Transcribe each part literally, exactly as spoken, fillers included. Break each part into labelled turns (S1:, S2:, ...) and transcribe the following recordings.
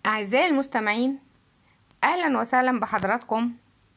S1: أعزائي المستمعين، أهلا وسهلا بحضراتكم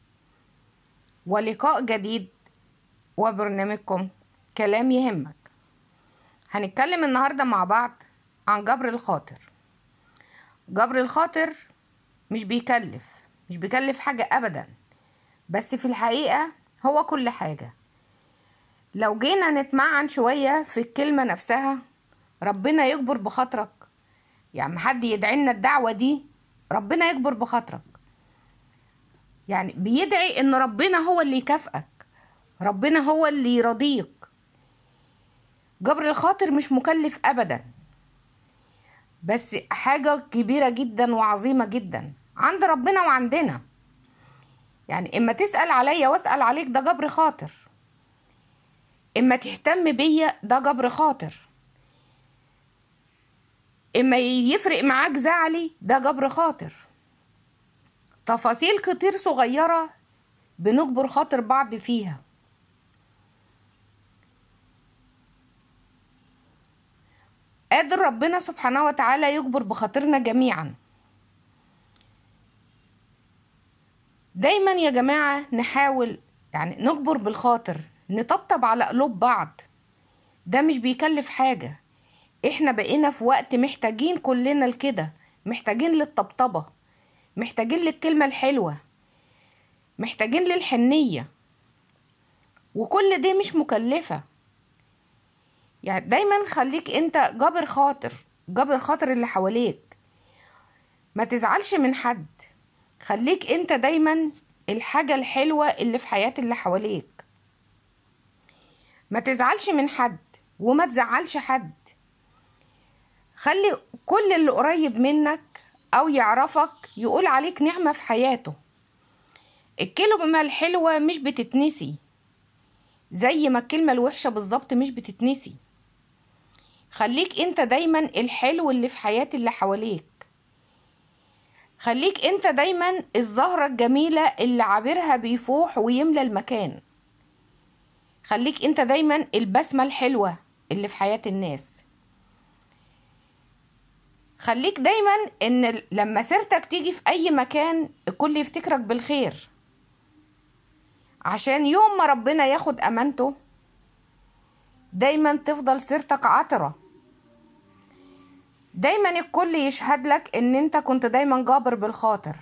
S1: ولقاء جديد وبرنامجكم كلام يهمك. هنتكلم النهاردة مع بعض عن جبر الخاطر. جبر الخاطر مش بيكلف مش بيكلف حاجة أبدا، بس في الحقيقة هو كل حاجة. لو جينا نتمعن شوية في الكلمة نفسها، ربنا يجبر بخاطرك. يعني حد يدعي لنا الدعوة دي، ربنا يجبر بخاطرك. يعني بيدعي ان ربنا هو اللي يكافئك، ربنا هو اللي يرضيك. جبر الخاطر مش مكلف ابدا، بس حاجة كبيرة جدا وعظيمة جدا عند ربنا وعندنا. يعني اما تسأل عليا واسأل عليك، ده جبر خاطر. اما تهتم بيا، ده جبر خاطر. اما يفرق معاك زعلي، ده جبر خاطر. تفاصيل كتير صغيرة بنجبر خاطر بعض فيها. قادر ربنا سبحانه وتعالى يجبر بخاطرنا جميعا. دايما يا جماعة نحاول يعني نجبر بالخاطر، نطبطب على قلوب بعض. ده مش بيكلف حاجة. احنا بقينا في وقت محتاجين كلنا لكده، محتاجين للطبطبة، محتاجين للكلمة الحلوة، محتاجين للحنية، وكل دي مش مكلفة. يعني دايما خليك انت جبر خاطر، جبر خاطر اللي حواليك. ما تزعلش من حد، خليك انت دايما الحاجة الحلوة اللي في حياة اللي حواليك. ما تزعلش من حد وما تزعلش حد. خلي كل اللي قريب منك او يعرفك يقول عليك نعمة في حياته. الكلمة الحلوة مش بتتنسي، زي ما الكلمة الوحشة بالظبط مش بتتنسي. خليك انت دايما الحلو اللي في حياة اللي حواليك. خليك انت دايما الزهرة الجميلة اللي عابرها بيفوح ويملى المكان. خليك انت دايما البسمة الحلوة اللي في حياة الناس. خليك دايما ان لما سيرتك تيجي في اي مكان الكل يفتكرك بالخير، عشان يوم ما ربنا ياخد امانته دايما تفضل سيرتك عطرة. دايما الكل يشهد لك ان انت كنت دايما جابر بالخاطر،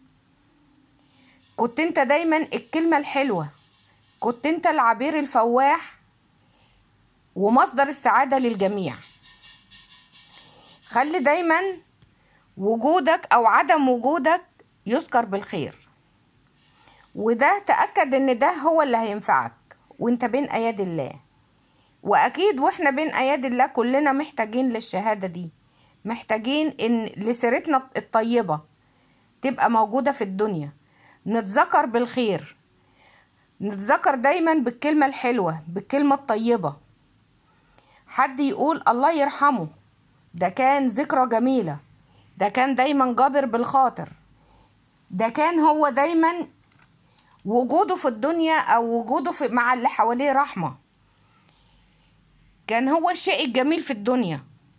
S1: كنت انت دايما الكلمة الحلوة، كنت انت العبير الفواح ومصدر السعادة للجميع. خلي دايما وجودك او عدم وجودك يذكر بالخير، وده تأكد ان ده هو اللي هينفعك وانت بين اياد الله. واكيد واحنا بين اياد الله كلنا محتاجين للشهادة دي، محتاجين ان لسيرتنا الطيبة تبقى موجودة في الدنيا. نتذكر بالخير، نتذكر دايما بالكلمة الحلوة، بالكلمة الطيبة. حد يقول الله يرحمه، ده كان ذكرى جميلة، ده كان دايما جابر بالخاطر، ده كان هو دايما وجوده في الدنيا او وجوده في مع اللي حواليه رحمة، كان هو الشيء الجميل في الدنيا.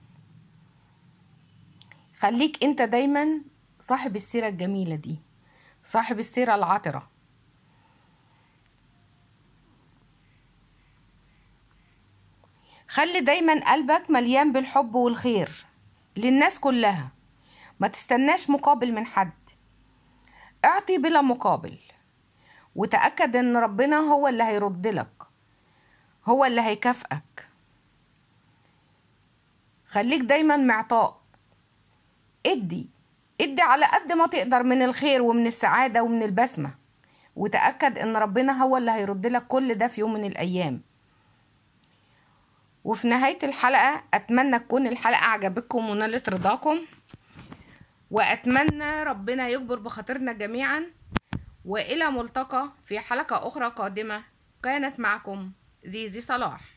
S1: خليك انت دايما صاحب السيرة الجميلة دي، صاحب السيرة العطرة. خلي دايما قلبك مليان بالحب والخير للناس كلها. ما تستناش مقابل من حد، اعطي بلا مقابل، وتأكد ان ربنا هو اللي هيرد لك، هو اللي هيكافئك. خليك دايما معطاء، ادي ادي على قد ما تقدر من الخير ومن السعادة ومن البسمة، وتأكد ان ربنا هو اللي هيرد لك كل ده في يوم من الايام. وفي نهاية الحلقة اتمنى تكون الحلقة عجبتكم ونالت رضاكم، واتمنى ربنا يجبر بخاطرنا جميعا. والى ملتقى في حلقة اخرى قادمة. كانت معكم زيزي صلاح.